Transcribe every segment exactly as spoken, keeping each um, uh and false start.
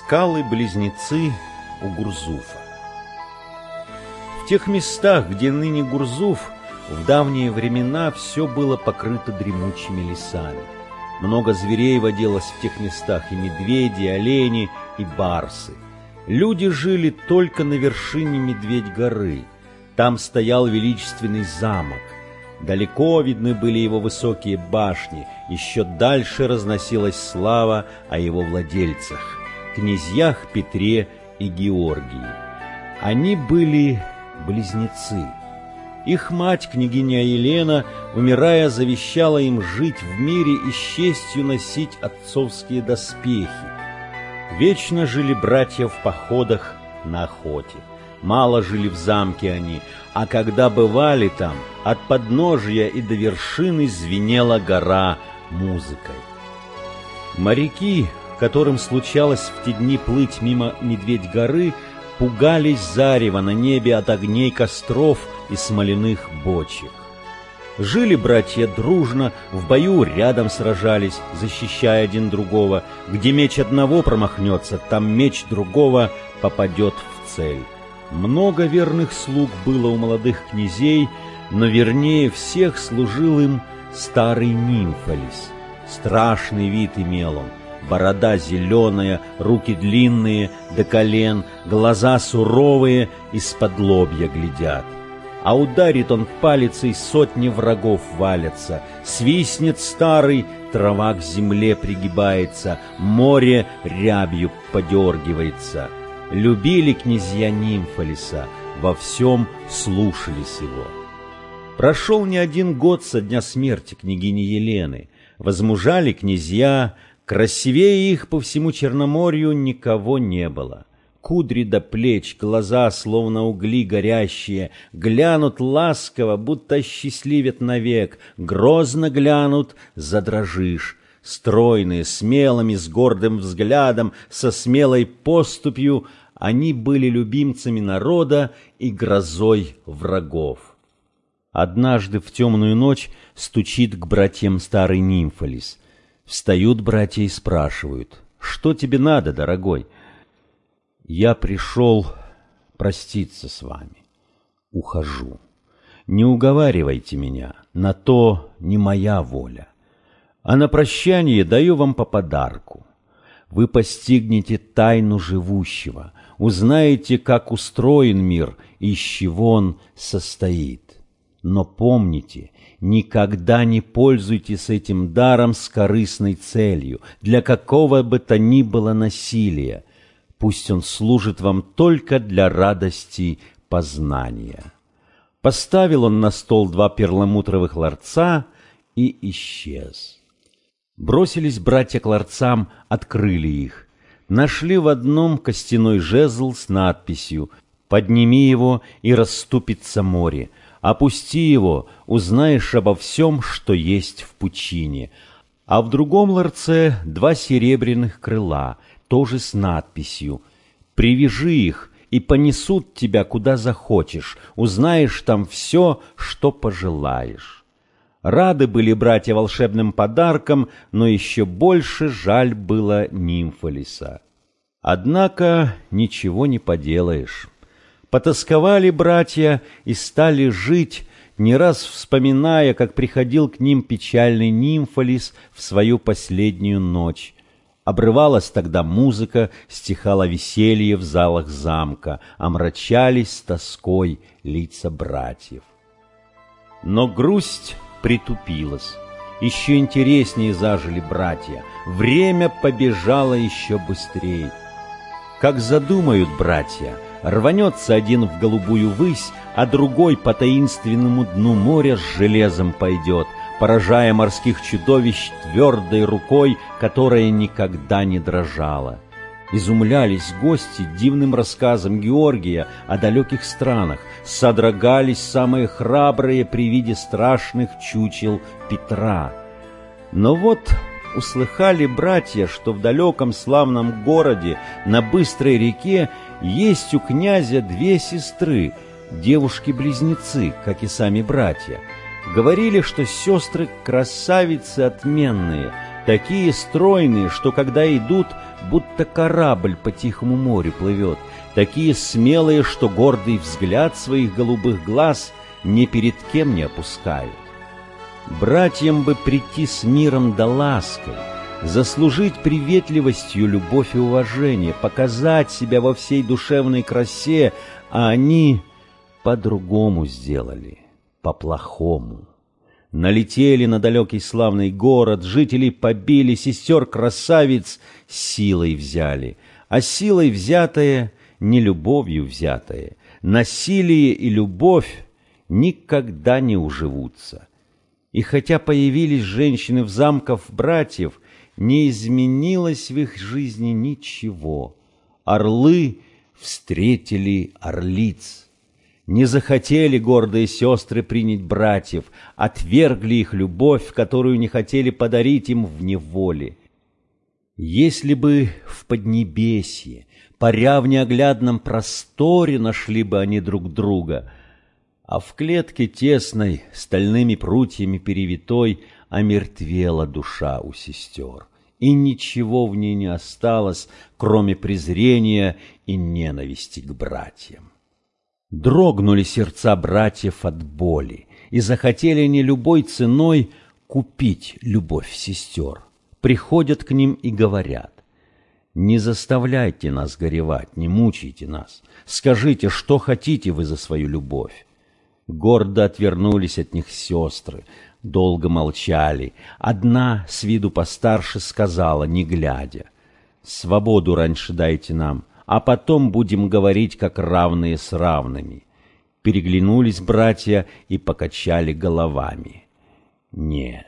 Скалы-близнецы у Гурзуфа. В тех местах, где ныне Гурзуф, в давние времена все было покрыто дремучими лесами. Много зверей водилось в тех местах, и медведи, и олени, и барсы. Люди жили только на вершине Медведь-горы. Там стоял величественный замок. Далеко видны были его высокие башни, еще дальше разносилась слава о его владельцах, князьях Петре и Георгии. Они были близнецы. Их мать, княгиня Елена, умирая, завещала им жить в мире и с честью носить отцовские доспехи. Вечно жили братья в походах на охоте. Мало жили в замке они, а когда бывали там, от подножия и до вершины звенела гора музыкой. Моряки, которым случалось в те дни плыть мимо Медведь-горы, пугались зарева на небе от огней костров и смоляных бочек. Жили братья дружно, в бою рядом сражались, защищая один другого. Где меч одного промахнется, там меч другого попадет в цель. Много верных слуг было у молодых князей, но вернее всех служил им старый Нимфалис. Страшный вид имел он. Борода зеленая, руки длинные до колен, глаза суровые, из-под лобья глядят. А ударит он палицей, сотни врагов валятся. Свистнет старый, трава к земле пригибается, море рябью подергивается. Любили князья Нимфалиса, во всем слушались его. Прошел не один год со дня смерти княгини Елены. Возмужали князья, красивее их по всему Черноморью никого не было. Кудри до плеч, глаза, словно угли горящие, глянут ласково, будто счастливят навек, грозно глянут, задрожишь. Стройные, смелыми, с гордым взглядом, со смелой поступью, они были любимцами народа и грозой врагов. Однажды в темную ночь стучит к братьям старый Нимфалис. Встают братья и спрашивают: «Что тебе надо, дорогой?» «Я пришел проститься с вами. Ухожу. Не уговаривайте меня, на то не моя воля. А на прощание даю вам по подарку. Вы постигнете тайну живущего, узнаете, как устроен мир и из чего он состоит. Но помните, никогда не пользуйтесь этим даром с корыстной целью, для какого бы то ни было насилия. Пусть он служит вам только для радости познания». Поставил он на стол два перламутровых ларца и исчез. Бросились братья к ларцам, открыли их. Нашли в одном костяной жезл с надписью: «Подними его, и расступится море. Опусти его, узнаешь обо всем, что есть в пучине». А в другом ларце два серебряных крыла, тоже с надписью: «Привяжи их, и понесут тебя куда захочешь, узнаешь там все, что пожелаешь». Рады были братья волшебным подаркам, но еще больше жаль было Нимфалиса. Однако ничего не поделаешь. Потосковали братья и стали жить, не раз вспоминая, как приходил к ним печальный Нимфалис в свою последнюю ночь. Обрывалась тогда музыка, стихало веселье в залах замка, омрачались с тоской лица братьев. Но грусть притупилась. Еще интереснее зажили братья. Время побежало еще быстрее. Как задумают братья, рванется один в голубую высь, а другой по таинственному дну моря с железом пойдет, поражая морских чудовищ твердой рукой, которая никогда не дрожала. Изумлялись гости дивным рассказам Георгия о далеких странах, содрогались самые храбрые при виде страшных чучел Петра. Но вот услыхали братья, что в далеком славном городе на быстрой реке есть у князя две сестры, девушки-близнецы, как и сами братья. Говорили, что сестры красавицы отменные, такие стройные, что когда идут, будто корабль по тихому морю плывет, такие смелые, что гордый взгляд своих голубых глаз ни перед кем не опускают. Братьям бы прийти с миром да лаской, заслужить приветливостью любовь и уважение, показать себя во всей душевной красе, а они по-другому сделали, по-плохому. Налетели на далекий славный город, жителей побили, сестер-красавиц силой взяли, а силой взятое не любовью взятое, насилие и любовь никогда не уживутся. И хотя появились женщины в замках братьев, не изменилось в их жизни ничего. Орлы встретили орлиц. Не захотели гордые сестры принять братьев, отвергли их любовь, которую не хотели подарить им в неволе. Если бы в Поднебесье, паря в неоглядном просторе, нашли бы они друг друга, а в клетке тесной, стальными прутьями перевитой, омертвела душа у сестер, и ничего в ней не осталось, кроме презрения и ненависти к братьям. Дрогнули сердца братьев от боли, и захотели они любой ценой купить любовь сестер. Приходят к ним и говорят: «Не заставляйте нас горевать, не мучайте нас. Скажите, что хотите вы за свою любовь?» Гордо отвернулись от них сестры, долго молчали. Одна, с виду постарше, сказала, не глядя: «Свободу раньше дайте нам, а потом будем говорить, как равные с равными». Переглянулись братья и покачали головами. Нет.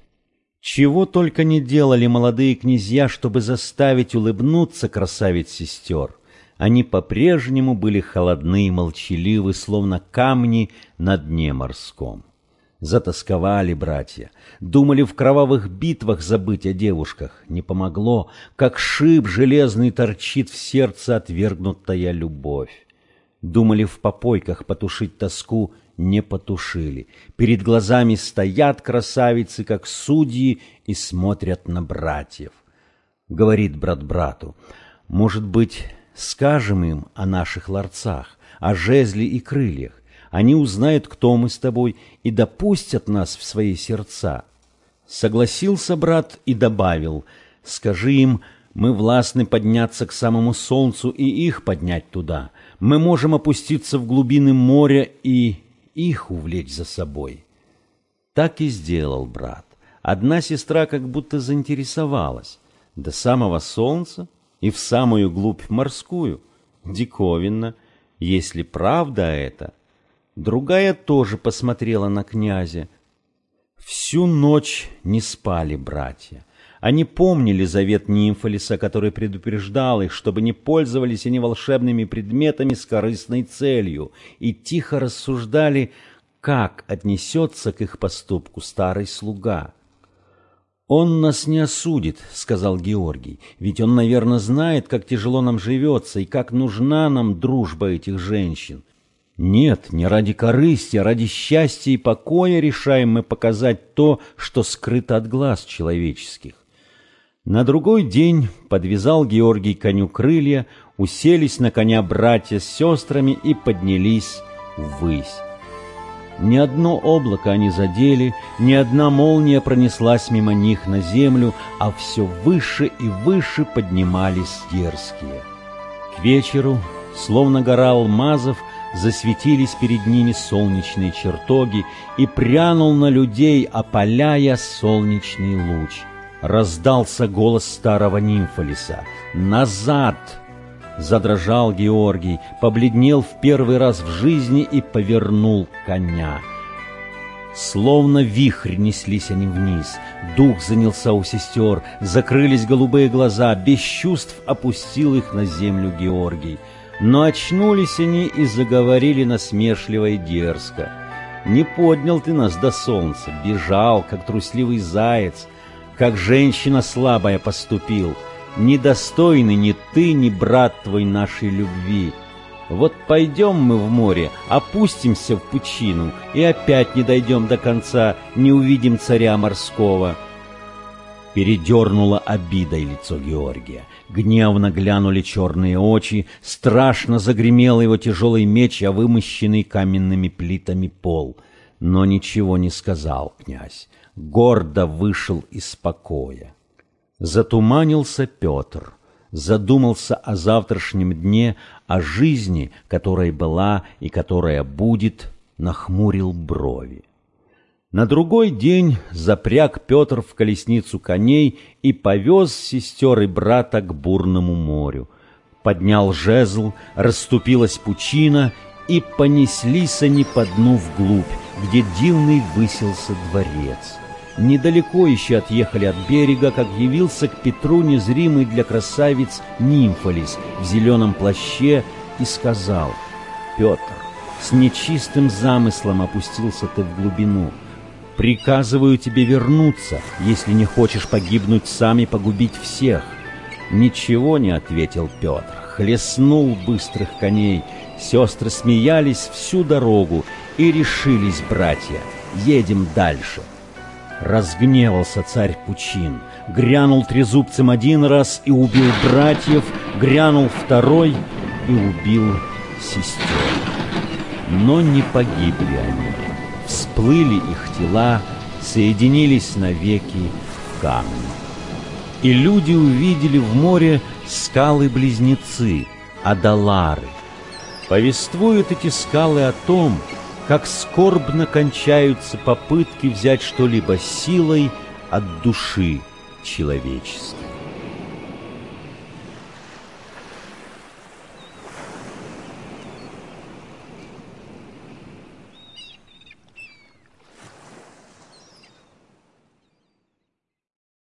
Чего только не делали молодые князья, чтобы заставить улыбнуться красавиц-сестер. Они по-прежнему были холодны и молчаливы, словно камни на дне морском. Затосковали братья, думали в кровавых битвах забыть о девушках. Не помогло, как шип железный торчит в сердце отвергнутая любовь. Думали в попойках потушить тоску, не потушили. Перед глазами стоят красавицы, как судьи, и смотрят на братьев. Говорит брат брату: «Может быть, скажем им о наших ларцах, о жезле и крыльях. Они узнают, кто мы с тобой, и допустят нас в свои сердца». Согласился брат и добавил: «Скажи им, мы властны подняться к самому солнцу и их поднять туда. Мы можем опуститься в глубины моря и их увлечь за собой». Так и сделал брат. Одна сестра как будто заинтересовалась. До самого солнца и в самую глубь морскую. Диковинно, если правда это. Другая тоже посмотрела на князя. Всю ночь не спали братья. Они помнили завет Нимфалиса, который предупреждал их, чтобы не пользовались они волшебными предметами с корыстной целью, и тихо рассуждали, как отнесется к их поступку старый слуга. «Он нас не осудит», — сказал Георгий, «ведь он, наверное, знает, как тяжело нам живется и как нужна нам дружба этих женщин. Нет, не ради корысти, а ради счастья и покоя решаем мы показать то, что скрыто от глаз человеческих». На другой день подвязал Георгий коню крылья, уселись на коня братья с сестрами и поднялись ввысь. Ни одно облако они задели, ни одна молния пронеслась мимо них на землю, а все выше и выше поднимались дерзкие. К вечеру, словно гора алмазов, засветились перед ними солнечные чертоги, и прянул на людей, опаляя солнечный луч. Раздался голос старого Нимфалиса: «Назад!» Задрожал Георгий, побледнел в первый раз в жизни и повернул коня. Словно вихрь неслись они вниз, дух занялся у сестер, закрылись голубые глаза, без чувств опустил их на землю Георгий. Но очнулись они и заговорили насмешливо и дерзко: «Не поднял ты нас до солнца, бежал, как трусливый заяц, как женщина слабая поступил. Недостойны ни ты, ни брат твой нашей любви. Вот пойдем мы в море, опустимся в пучину, и опять не дойдем до конца, не увидим царя морского». Передернуло обидой лицо Георгия. Гневно глянули черные очи, страшно загремел его тяжелый меч о вымощенный каменными плитами пол. Но ничего не сказал князь, гордо вышел из покоя. Затуманился Петр, задумался о завтрашнем дне, о жизни, которая была и которая будет, нахмурил брови. На другой день запряг Петр в колесницу коней и повез сестер и брата к бурному морю. Поднял жезл, расступилась пучина, и понеслись они по дну вглубь, где дивный высился дворец. Недалеко еще отъехали от берега, как явился к Петру незримый для красавиц Нимфалис в зеленом плаще и сказал: «Петр, с нечистым замыслом опустился ты в глубину. Приказываю тебе вернуться, если не хочешь погибнуть сам и погубить всех». Ничего не ответил Петр, хлестнул быстрых коней. Сестры смеялись всю дорогу, и решились братья: едем дальше. Разгневался царь Пучин, грянул трезубцем один раз и убил братьев, грянул второй и убил сестер. Но не погибли они. Всплыли их тела, соединились навеки в камне. И люди увидели в море скалы-близнецы, Адалары. Повествуют эти скалы о том, как скорбно кончаются попытки взять что-либо силой от души человеческой.